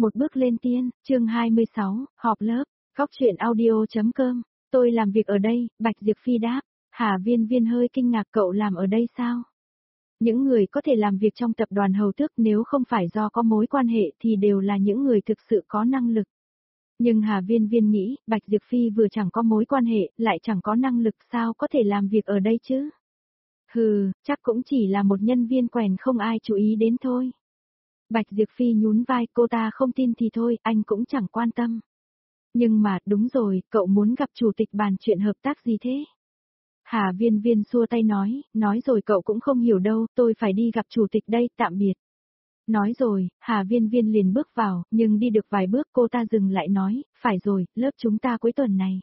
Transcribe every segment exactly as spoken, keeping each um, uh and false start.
Một bước lên tiên, chương hai mươi sáu, họp lớp, góc truyện audio.com, tôi làm việc ở đây, Bạch Diệp Phi đáp. Hà Viên Viên hơi kinh ngạc, cậu làm ở đây sao? Những người có thể làm việc trong tập đoàn Hầu Tước nếu không phải do có mối quan hệ thì đều là những người thực sự có năng lực. Nhưng Hà Viên Viên nghĩ, Bạch Diệp Phi vừa chẳng có mối quan hệ, lại chẳng có năng lực, sao có thể làm việc ở đây chứ? Hừ, chắc cũng chỉ là một nhân viên quèn không ai chú ý đến thôi. Bạch Diệp Phi nhún vai, cô ta không tin thì thôi, anh cũng chẳng quan tâm. Nhưng mà, đúng rồi, cậu muốn gặp chủ tịch bàn chuyện hợp tác gì thế? Hà Viên Viên xua tay nói, nói rồi cậu cũng không hiểu đâu, tôi phải đi gặp chủ tịch đây, tạm biệt. Nói rồi, Hà Viên Viên liền bước vào, nhưng đi được vài bước cô ta dừng lại nói, phải rồi, lớp chúng ta cuối tuần này.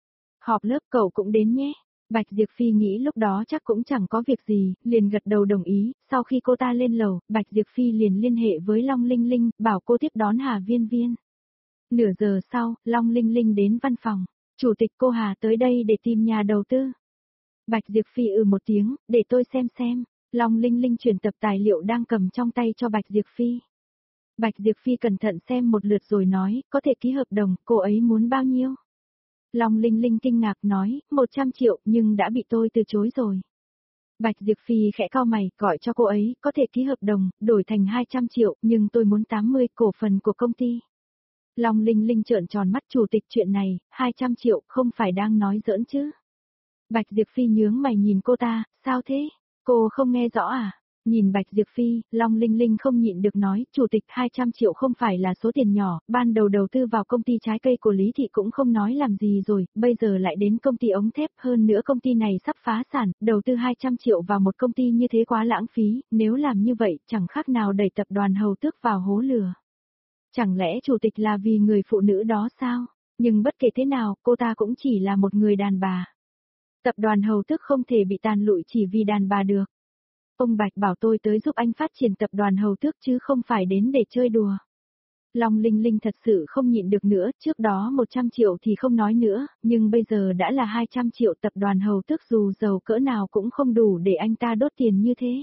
Họp lớp cậu cũng đến nhé. Bạch Diệp Phi nghĩ lúc đó chắc cũng chẳng có việc gì, liền gật đầu đồng ý, sau khi cô ta lên lầu, Bạch Diệp Phi liền liên hệ với Long Linh Linh, bảo cô tiếp đón Hà Viên Viên. Nửa giờ sau, Long Linh Linh đến văn phòng, chủ tịch cô Hà tới đây để tìm nhà đầu tư. Bạch Diệp Phi ừ một tiếng, để tôi xem xem, Long Linh Linh chuyển tập tài liệu đang cầm trong tay cho Bạch Diệp Phi. Bạch Diệp Phi cẩn thận xem một lượt rồi nói, có thể ký hợp đồng, cô ấy muốn bao nhiêu? Long Linh Linh kinh ngạc nói, một trăm triệu nhưng đã bị tôi từ chối rồi. Bạch Diệp Phi khẽ cau mày, gọi cho cô ấy, có thể ký hợp đồng, đổi thành hai trăm triệu, nhưng tôi muốn tám mươi cổ phần của công ty. Long Linh Linh trợn tròn mắt, chủ tịch, chuyện này, hai trăm triệu, không phải đang nói giỡn chứ. Bạch Diệp Phi nhướng mày nhìn cô ta, sao thế? Cô không nghe rõ à? Nhìn Bạch Diệp Phi, Long Linh Linh không nhịn được nói, chủ tịch, hai trăm triệu không phải là số tiền nhỏ, ban đầu đầu tư vào công ty trái cây của Lý Thị cũng không nói làm gì rồi, bây giờ lại đến công ty ống thép, hơn nữa công ty này sắp phá sản, đầu tư hai trăm triệu vào một công ty như thế quá lãng phí, nếu làm như vậy chẳng khác nào đẩy tập đoàn Hầu Tước vào hố lửa. Chẳng lẽ chủ tịch là vì người phụ nữ đó sao? Nhưng bất kể thế nào, cô ta cũng chỉ là một người đàn bà. Tập đoàn Hầu Tước không thể bị tàn lụi chỉ vì đàn bà được. Ông Bạch bảo tôi tới giúp anh phát triển tập đoàn Hầu Tước chứ không phải đến để chơi đùa. Long Linh Linh thật sự không nhịn được nữa, trước đó một trăm triệu thì không nói nữa, nhưng bây giờ đã là hai trăm triệu, tập đoàn Hầu Tước dù giàu cỡ nào cũng không đủ để anh ta đốt tiền như thế.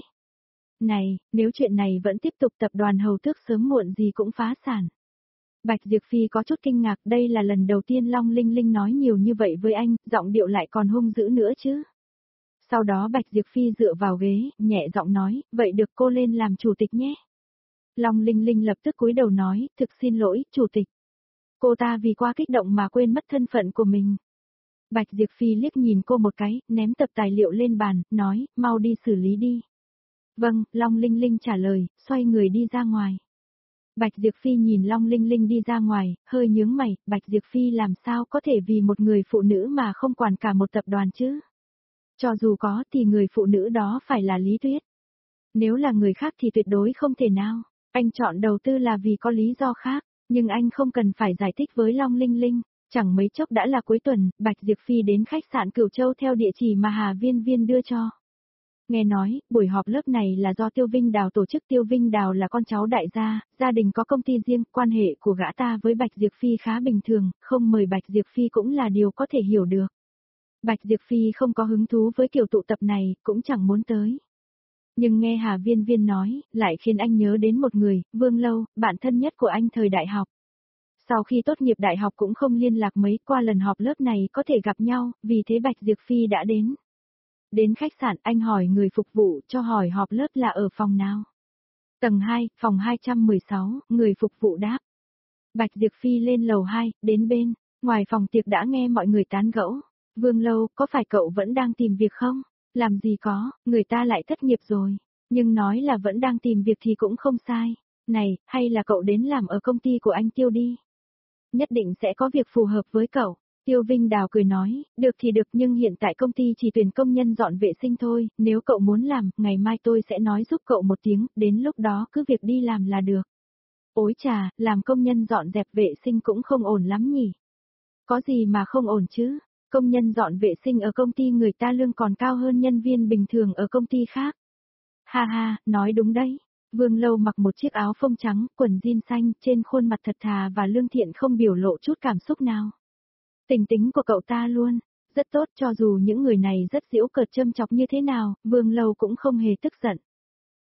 Này, nếu chuyện này vẫn tiếp tục tập đoàn Hầu Tước sớm muộn gì cũng phá sản. Bạch Diệp Phi có chút kinh ngạc, đây là lần đầu tiên Long Linh Linh nói nhiều như vậy với anh, giọng điệu lại còn hung dữ nữa chứ. Sau đó Bạch Diệp Phi dựa vào ghế, nhẹ giọng nói, vậy được, cô lên làm chủ tịch nhé. Long Linh Linh lập tức cúi đầu nói, thực xin lỗi, chủ tịch. Cô ta vì quá kích động mà quên mất thân phận của mình. Bạch Diệp Phi liếc nhìn cô một cái, ném tập tài liệu lên bàn, nói, mau đi xử lý đi. Vâng, Long Linh Linh trả lời, xoay người đi ra ngoài. Bạch Diệp Phi nhìn Long Linh Linh đi ra ngoài, hơi nhướng mày, Bạch Diệp Phi làm sao có thể vì một người phụ nữ mà không quản cả một tập đoàn chứ? Cho dù có thì người phụ nữ đó phải là Lý Tuyết. Nếu là người khác thì tuyệt đối không thể nào. Anh chọn đầu tư là vì có lý do khác, nhưng anh không cần phải giải thích với Long Linh Linh. Chẳng mấy chốc đã là cuối tuần, Bạch Diệp Phi đến khách sạn Cửu Châu theo địa chỉ mà Hà Viên Viên đưa cho. Nghe nói, buổi họp lớp này là do Tiêu Vinh Đào tổ chức. Tiêu Vinh Đào là con cháu đại gia, gia đình có công ty riêng, quan hệ của gã ta với Bạch Diệp Phi khá bình thường, không mời Bạch Diệp Phi cũng là điều có thể hiểu được. Bạch Diệp Phi không có hứng thú với kiểu tụ tập này, cũng chẳng muốn tới. Nhưng nghe Hà Viên Viên nói, lại khiến anh nhớ đến một người, Vương Lâu, bạn thân nhất của anh thời đại học. Sau khi tốt nghiệp đại học cũng không liên lạc mấy, qua lần họp lớp này có thể gặp nhau, vì thế Bạch Diệp Phi đã đến. Đến khách sạn, anh hỏi người phục vụ cho hỏi họp lớp là ở phòng nào. Tầng hai, phòng hai trăm mười sáu, người phục vụ đáp. Bạch Diệp Phi lên lầu hai, đến bên, ngoài phòng tiệc đã nghe mọi người tán gẫu. Vương Lâu, có phải cậu vẫn đang tìm việc không? Làm gì có, người ta lại thất nghiệp rồi. Nhưng nói là vẫn đang tìm việc thì cũng không sai. Này, hay là cậu đến làm ở công ty của anh Tiêu đi. Nhất định sẽ có việc phù hợp với cậu. Tiêu Vinh Đào cười nói, được thì được, nhưng hiện tại công ty chỉ tuyển công nhân dọn vệ sinh thôi, nếu cậu muốn làm, ngày mai tôi sẽ nói giúp cậu một tiếng, đến lúc đó cứ việc đi làm là được. Ôi chà, làm công nhân dọn dẹp vệ sinh cũng không ổn lắm nhỉ. Có gì mà không ổn chứ, công nhân dọn vệ sinh ở công ty người ta lương còn cao hơn nhân viên bình thường ở công ty khác. Ha ha, nói đúng đấy. Vương Lâu mặc một chiếc áo phông trắng, quần jean xanh, trên khuôn mặt thật thà và lương thiện không biểu lộ chút cảm xúc nào. Tình tính của cậu ta luôn, rất tốt, cho dù những người này rất giễu cợt châm chọc như thế nào, Vương Lâu cũng không hề tức giận.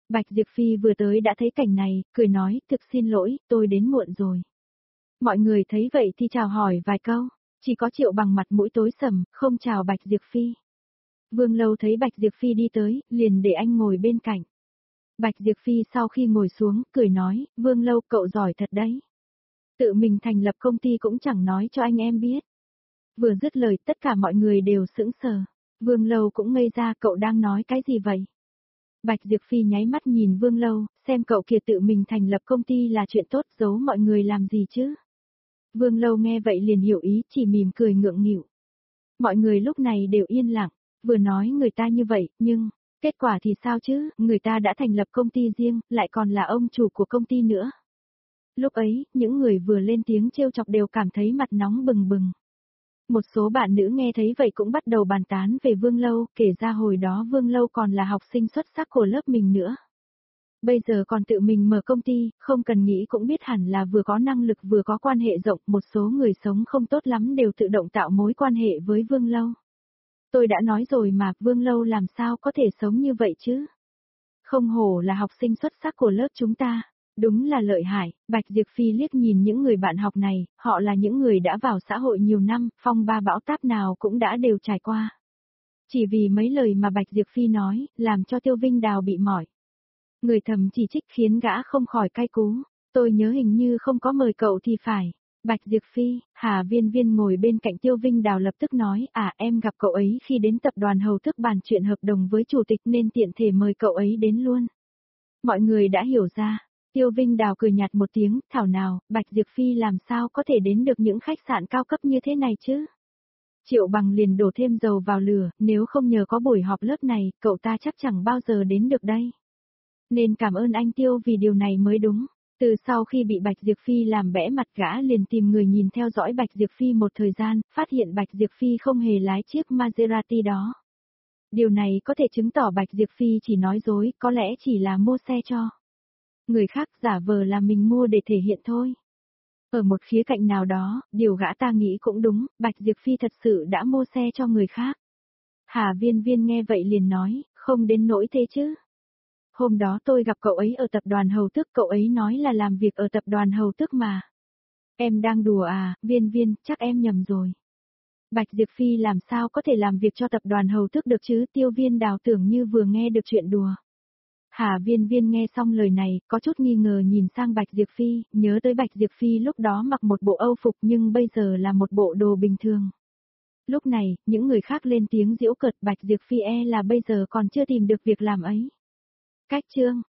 Bạch Diệp Phi vừa tới đã thấy cảnh này, cười nói, thực xin lỗi, tôi đến muộn rồi. Mọi người thấy vậy thì chào hỏi vài câu, chỉ có Triệu Bằng mặt mũi tối sầm, không chào Bạch Diệp Phi. Vương Lâu thấy Bạch Diệp Phi đi tới, liền để anh ngồi bên cạnh. Bạch Diệp Phi sau khi ngồi xuống, cười nói, Vương Lâu cậu giỏi thật đấy. Tự mình thành lập công ty cũng chẳng nói cho anh em biết. Vừa dứt lời tất cả mọi người đều sững sờ. Vương Lâu cũng ngây ra, cậu đang nói cái gì vậy? Bạch Diệp Phi nháy mắt nhìn Vương Lâu, xem cậu kia tự mình thành lập công ty là chuyện tốt, giấu mọi người làm gì chứ? Vương Lâu nghe vậy liền hiểu ý, chỉ mỉm cười ngượng nghịu. Mọi người lúc này đều yên lặng, vừa nói người ta như vậy, nhưng, kết quả thì sao chứ, người ta đã thành lập công ty riêng, lại còn là ông chủ của công ty nữa. Lúc ấy, những người vừa lên tiếng trêu chọc đều cảm thấy mặt nóng bừng bừng. Một số bạn nữ nghe thấy vậy cũng bắt đầu bàn tán về Vương Lâu, kể ra hồi đó Vương Lâu còn là học sinh xuất sắc của lớp mình nữa. Bây giờ còn tự mình mở công ty, không cần nghĩ cũng biết hẳn là vừa có năng lực vừa có quan hệ rộng, một số người sống không tốt lắm đều tự động tạo mối quan hệ với Vương Lâu. Tôi đã nói rồi mà, Vương Lâu làm sao có thể sống như vậy chứ? Không hổ là học sinh xuất sắc của lớp chúng ta. Đúng là lợi hại, Bạch Diệp Phi liếc nhìn những người bạn học này, họ là những người đã vào xã hội nhiều năm, phong ba bão táp nào cũng đã đều trải qua. Chỉ vì mấy lời mà Bạch Diệp Phi nói, làm cho Tiêu Vinh Đào bị mỏi. Người thầm chỉ trích khiến gã không khỏi cay cú, tôi nhớ hình như không có mời cậu thì phải. Bạch Diệp Phi, Hà Viên Viên ngồi bên cạnh Tiêu Vinh Đào lập tức nói, à em gặp cậu ấy khi đến tập đoàn Hầu Thức bàn chuyện hợp đồng với chủ tịch nên tiện thể mời cậu ấy đến luôn. Mọi người đã hiểu ra. Tiêu Vinh Đào cười nhạt một tiếng, thảo nào, Bạch Diệp Phi làm sao có thể đến được những khách sạn cao cấp như thế này chứ? Triệu Bằng liền đổ thêm dầu vào lửa, nếu không nhờ có buổi họp lớp này, cậu ta chắc chẳng bao giờ đến được đây. Nên cảm ơn anh Tiêu vì điều này mới đúng. Từ sau khi bị Bạch Diệp Phi làm bẽ mặt gã liền tìm người nhìn theo dõi Bạch Diệp Phi một thời gian, phát hiện Bạch Diệp Phi không hề lái chiếc Maserati đó. Điều này có thể chứng tỏ Bạch Diệp Phi chỉ nói dối, có lẽ chỉ là mua xe cho người khác, giả vờ là mình mua để thể hiện thôi. Ở một khía cạnh nào đó, điều gã ta nghĩ cũng đúng, Bạch Diệp Phi thật sự đã mua xe cho người khác. Hà Viên Viên nghe vậy liền nói, không đến nỗi thế chứ. Hôm đó tôi gặp cậu ấy ở tập đoàn Hầu Tước, cậu ấy nói là làm việc ở tập đoàn Hầu Tước mà. Em đang đùa à, Viên Viên, chắc em nhầm rồi. Bạch Diệp Phi làm sao có thể làm việc cho tập đoàn Hầu Tước được chứ? Tiêu Viên Đào tưởng như vừa nghe được chuyện đùa. Hà Viên Viên nghe xong lời này, có chút nghi ngờ nhìn sang Bạch Diệp Phi, nhớ tới Bạch Diệp Phi lúc đó mặc một bộ âu phục nhưng bây giờ là một bộ đồ bình thường. Lúc này, những người khác lên tiếng giễu cợt, Bạch Diệp Phi e là bây giờ còn chưa tìm được việc làm ấy. Cách chương